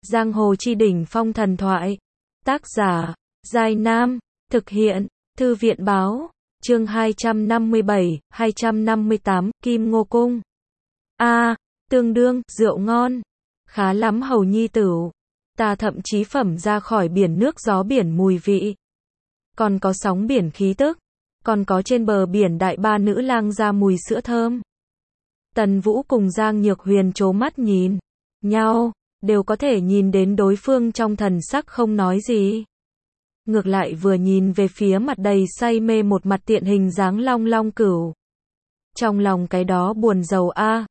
Giang hồ chi đỉnh phong thần thoại. Tác giả, Giai Nam. Thực hiện, Thư viện Báo. Chương 257, 258, Kim Ngô Cung. Tương đương, rượu ngon. Khá lắm hầu nhi tửu. Ta thậm chí phẩm ra khỏi biển nước gió biển mùi vị. Còn có sóng biển khí tức. Còn có trên bờ biển đại ba nữ lang ra mùi sữa thơm. Tần Vũ cùng Giang Nhược Huyền trố mắt nhìn nhau, đều có thể nhìn đến đối phương trong thần sắc không nói gì. Ngược lại vừa nhìn về phía mặt đầy say mê một mặt tiện hình dáng Long Long Cửu. Trong lòng cái đó buồn rầu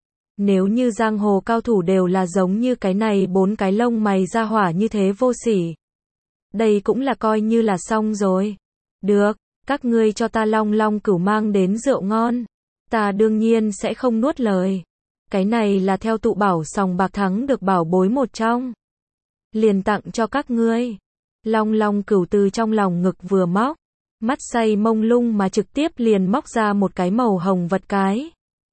nếu như giang hồ cao thủ đều là giống như cái này bốn cái lông mày ra hỏa như thế vô sỉ. Đây cũng là coi như là xong rồi. Được, các ngươi cho ta Long Long Cửu mang đến rượu ngon. Ta đương nhiên sẽ không nuốt lời. Cái này là theo tụ bảo sòng bạc thắng được bảo bối một trong. Liền tặng cho các ngươi. Long Long Cửu từ trong lòng ngực vừa móc. Mắt say mông lung mà trực tiếp liền móc ra một cái màu hồng vật cái.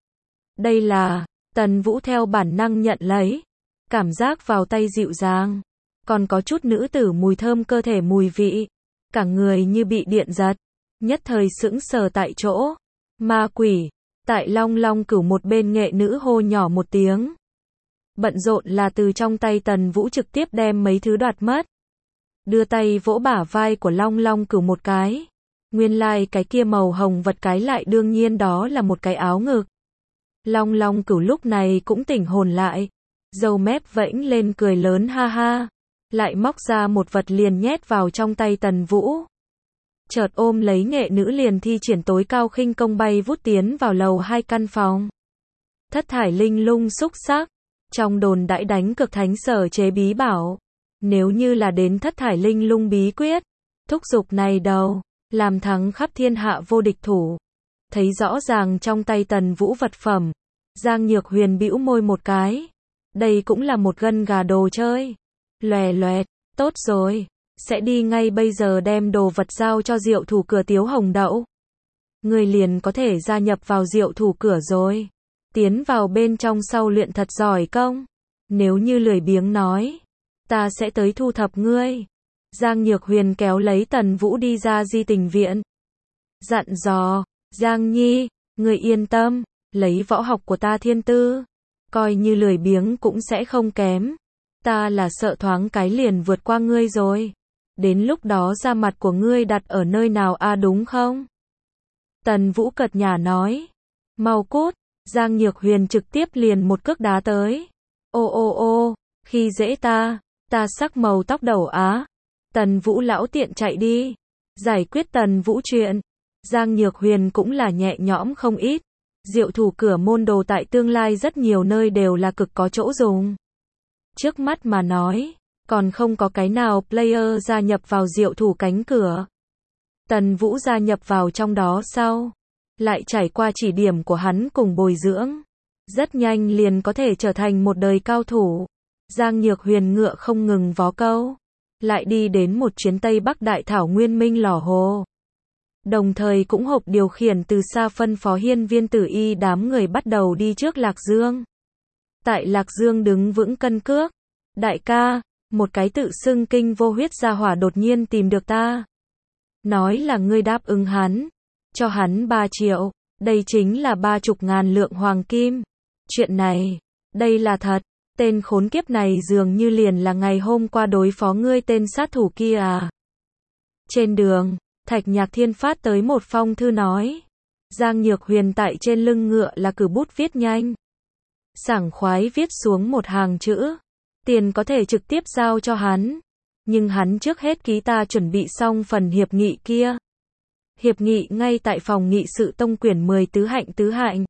Đây là, Tần Vũ theo bản năng nhận lấy. Cảm giác vào tay dịu dàng. Còn có chút nữ tử mùi thơm cơ thể mùi vị. Cả người như bị điện giật. Nhất thời sững sờ tại chỗ. Ma quỷ. Tại Long Long Cửu một bên nghệ nữ hô nhỏ một tiếng. Bận rộn là từ trong tay Tần Vũ trực tiếp đem mấy thứ đoạt mất. Đưa tay vỗ bả vai của Long Long Cửu một cái. Nguyên lai cái kia màu hồng vật cái lại đương nhiên đó là một cái áo ngực. Long Long Cửu lúc này cũng tỉnh hồn lại. Râu mép vẫy lên cười lớn ha ha. Lại móc ra một vật liền nhét vào trong tay Tần Vũ. Chợt ôm lấy nghệ nữ liền thi triển tối cao khinh công bay vút tiến vào lầu 2 căn phòng. Thất thải linh lung xúc sắc. Trong đồn đãi đánh cực thánh sở chế bí bảo. Nếu như là đến thất thải linh lung bí quyết. Thúc giục này đầu. Làm thắng khắp thiên hạ vô địch thủ. Thấy rõ ràng trong tay Tần Vũ vật phẩm. Giang Nhược Huyền bĩu môi một cái. Đây cũng là một gân gà đồ chơi. Loè loẹt. Tốt rồi. Sẽ đi ngay bây giờ đem đồ vật giao cho Diệu Thủ Cửa Tiếu Hồng Đậu. Người liền có thể gia nhập vào Diệu Thủ Cửa rồi. Tiến vào bên trong sau luyện thật giỏi công. Nếu như lười biếng nói. Ta sẽ tới thu thập ngươi. Giang Nhược Huyền kéo lấy Tần Vũ đi ra di tình viện. Dặn dò. Giang Nhi. Người yên tâm. Lấy võ học của ta thiên tư. Coi như lười biếng cũng sẽ không kém. Ta là sợ thoáng cái liền vượt qua ngươi rồi. Đến lúc đó da mặt của ngươi đặt ở nơi nào đúng không? Tần Vũ cợt nhả nói. Mau cút. Giang Nhược Huyền trực tiếp liền một cước đá tới. Ô, khi dễ ta sắc màu tóc đầu Tần Vũ lão tiện chạy đi. Giải quyết Tần Vũ chuyện. Giang Nhược Huyền cũng là nhẹ nhõm không ít. Diệu Thủ Cửa môn đồ tại tương lai rất nhiều nơi đều là cực có chỗ dùng. Trước mắt mà nói, còn không có cái nào player gia nhập vào Diệu Thủ cánh cửa. Tần Vũ gia nhập vào trong đó sau. Lại trải qua chỉ điểm của hắn cùng bồi dưỡng. Rất nhanh liền có thể trở thành một đời cao thủ. Giang Nhược Huyền ngựa không ngừng vó câu. Lại đi đến một chuyến Tây Bắc Đại Thảo Nguyên Minh Lỏ Hồ. Đồng thời cũng hộp điều khiển từ xa phân phó hiên viên tử y đám người bắt đầu đi trước Lạc Dương. Tại Lạc Dương đứng vững cân cước. Đại ca, một cái tự xưng kinh vô huyết gia hỏa đột nhiên tìm được ta. Nói là ngươi đáp ứng hắn. Cho hắn 3 triệu. Đây chính là 30.000 lượng hoàng kim. Chuyện này, đây là thật. Tên khốn kiếp này dường như liền là ngày hôm qua đối phó ngươi tên sát thủ kia Trên đường, Thạch Nhạc Thiên phát tới một phong thư nói. Giang Nhược Huyền tại trên lưng ngựa là cử bút viết nhanh. Sảng khoái viết xuống một hàng chữ. Tiền có thể trực tiếp giao cho hắn. Nhưng hắn trước hết ký ta chuẩn bị xong phần hiệp nghị kia. Hiệp nghị ngay tại phòng nghị sự tông quyển 10 tứ hạnh.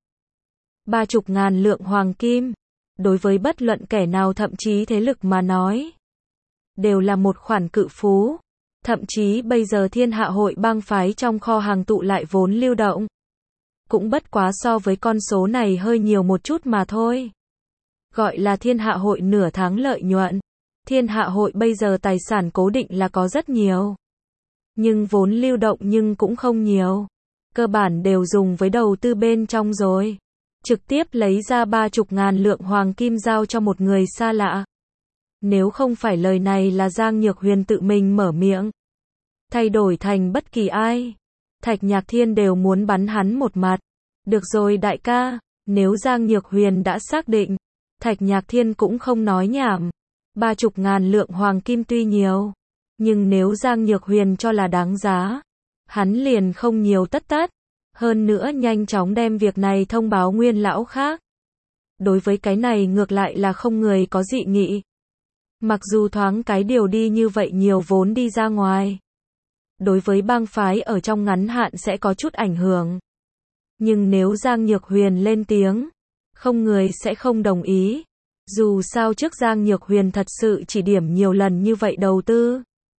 30.000 lượng hoàng kim. Đối với bất luận kẻ nào thậm chí thế lực mà nói. Đều là một khoản cự phú. Thậm chí bây giờ thiên hạ hội bang phái trong kho hàng tụ lại vốn lưu động. Cũng bất quá so với con số này hơi nhiều một chút mà thôi. Gọi là thiên hạ hội nửa tháng lợi nhuận. Thiên hạ hội bây giờ tài sản cố định là có rất nhiều. Nhưng vốn lưu động nhưng cũng không nhiều. Cơ bản đều dùng với đầu tư bên trong rồi. Trực tiếp lấy ra 30.000 lượng hoàng kim giao cho một người xa lạ. Nếu không phải lời này là Giang Nhược Huyền tự mình mở miệng, thay đổi thành bất kỳ ai, Thạch Nhạc Thiên đều muốn bắn hắn một mặt. Được rồi đại ca, nếu Giang Nhược Huyền đã xác định, Thạch Nhạc Thiên cũng không nói nhảm. 30.000 lượng hoàng kim tuy nhiều, nhưng nếu Giang Nhược Huyền cho là đáng giá, hắn liền không nhiều tất. Hơn nữa nhanh chóng đem việc này thông báo Nguyên lão khác. Đối với cái này ngược lại là không người có dị nghị. Mặc dù thoáng cái điều đi như vậy nhiều vốn đi ra ngoài, đối với bang phái ở trong ngắn hạn sẽ có chút ảnh hưởng. Nhưng nếu Giang Nhược Huyền lên tiếng, không người sẽ không đồng ý. Dù sao trước Giang Nhược Huyền thật sự chỉ điểm nhiều lần như vậy đầu tư,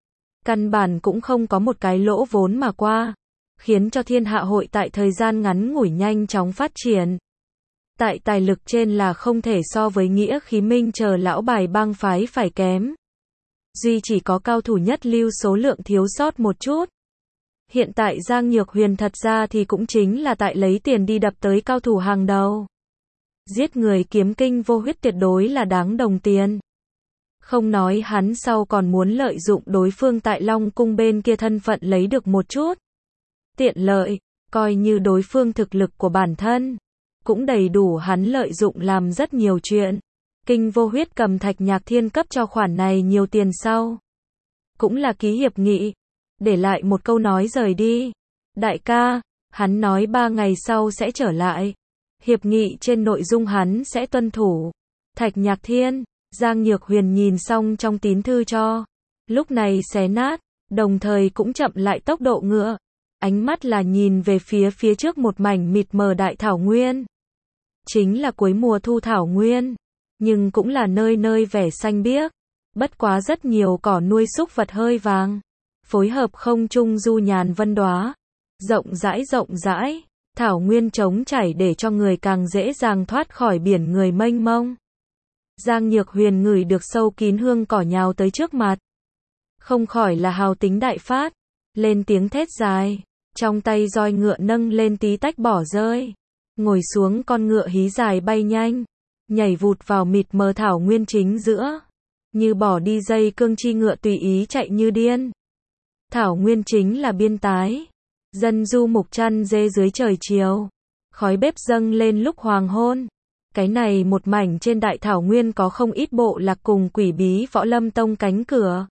căn bản cũng không có một cái lỗ vốn mà qua, khiến cho Thiên Hạ hội tại thời gian ngắn ngủi nhanh chóng phát triển. Tại tài lực trên là không thể so với Nghĩa Khí Minh chờ lão bài bang phái phải kém. Duy chỉ có cao thủ nhất lưu số lượng thiếu sót một chút. Hiện tại Giang Nhược Huyền thật ra thì cũng chính là tại lấy tiền đi đập tới cao thủ hàng đầu. Giết người kiếm kinh vô huyết tuyệt đối là đáng đồng tiền. Không nói hắn sau còn muốn lợi dụng đối phương tại Long Cung bên kia thân phận lấy được một chút tiện lợi, coi như đối phương thực lực của bản thân cũng đầy đủ hắn lợi dụng làm rất nhiều chuyện. Kinh vô huyết cầm Thạch Nhạc Thiên cấp cho khoản này nhiều tiền sau, cũng là ký hiệp nghị, để lại một câu nói rời đi. Đại ca, hắn nói 3 ngày sau sẽ trở lại. Hiệp nghị trên nội dung hắn sẽ tuân thủ. Thạch Nhạc Thiên, Giang Nhược Huyền nhìn xong trong tín thư cho, lúc này xé nát, đồng thời cũng chậm lại tốc độ ngựa. Ánh mắt là nhìn về phía trước một mảnh mịt mờ đại thảo nguyên. Chính là cuối mùa thu thảo nguyên, nhưng cũng là nơi nơi vẻ xanh biếc. Bất quá rất nhiều cỏ nuôi súc vật hơi vàng, phối hợp không trung du nhàn vân đóa, rộng rãi, thảo nguyên trống chảy để cho người càng dễ dàng thoát khỏi biển người mênh mông. Giang Nhược Huyền ngửi được sâu kín hương cỏ nhào tới trước mặt, không khỏi là hào tính đại phát, lên tiếng thét dài, trong tay roi ngựa nâng lên tí tách bỏ rơi, ngồi xuống con ngựa hí dài bay nhanh, nhảy vụt vào mịt mờ thảo nguyên chính giữa, như bỏ đi dây cương chi ngựa tùy ý chạy như điên. Thảo nguyên chính là biên tái, dân du mục chăn dê dưới trời chiều, khói bếp dâng lên lúc hoàng hôn. Cái này một mảnh trên đại thảo nguyên có không ít bộ lạc cùng quỷ bí võ lâm tông cánh cửa,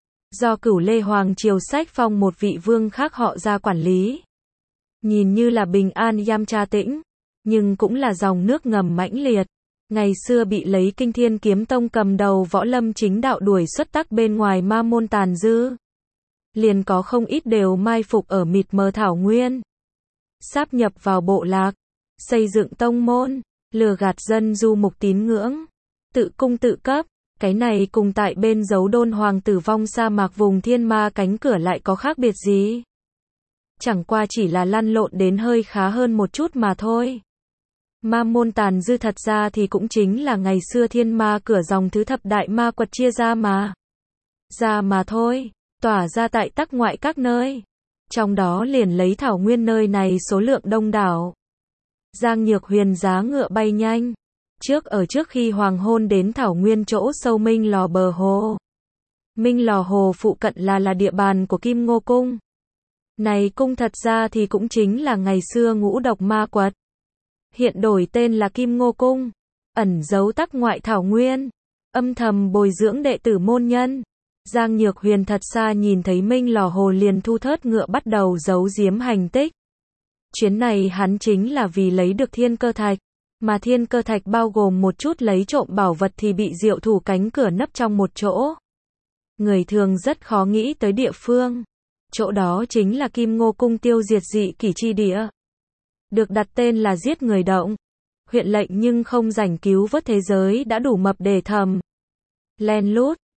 do Cửu Lê Hoàng triều sách phong một vị vương khác họ ra quản lý. Nhìn như là bình an yam tra tĩnh, nhưng cũng là dòng nước ngầm mãnh liệt. Ngày xưa bị lấy Kinh Thiên Kiếm Tông cầm đầu võ lâm chính đạo đuổi xuất tắc bên ngoài ma môn tàn dư, liền có không ít đều mai phục ở mịt mờ thảo nguyên, sáp nhập vào bộ lạc, xây dựng tông môn, lừa gạt dân du mục tín ngưỡng, tự cung tự cấp. Cái này cùng tại bên Dấu Đôn Hoàng tử vong sa mạc vùng thiên ma cánh cửa lại có khác biệt gì? Chẳng qua chỉ là lăn lộn đến hơi khá hơn một chút mà thôi. Ma môn tàn dư thật ra thì cũng chính là ngày xưa thiên ma cửa dòng thứ thập đại ma quật chia ra mà thôi, tỏa ra tại tắc ngoại các nơi. Trong đó liền lấy thảo nguyên nơi này số lượng đông đảo. Giang Nhược Huyền giá ngựa bay nhanh. Trước khi hoàng hôn đến thảo nguyên chỗ sâu Minh Lò bờ hồ. Minh Lò hồ phụ cận là địa bàn của Kim Ngô Cung. Này cung thật ra thì cũng chính là ngày xưa Ngũ Độc Ma Quật. Hiện đổi tên là Kim Ngô Cung, ẩn giấu tắc ngoại thảo nguyên, âm thầm bồi dưỡng đệ tử môn nhân. Giang Nhược Huyền thật xa nhìn thấy Minh Lò hồ liền thu thớt ngựa bắt đầu giấu giếm hành tích. Chuyến này hắn chính là vì lấy được thiên cơ thạch. Mà thiên cơ thạch bao gồm một chút lấy trộm bảo vật thì bị diệu thủ cánh cửa nấp trong một chỗ. Người thường rất khó nghĩ tới địa phương. Chỗ đó chính là Kim Ngô Cung tiêu diệt dị kỷ chi địa. Được đặt tên là giết người động. Huyện lệnh nhưng không rảnh cứu vớt thế giới đã đủ mập để thầm. Len lút,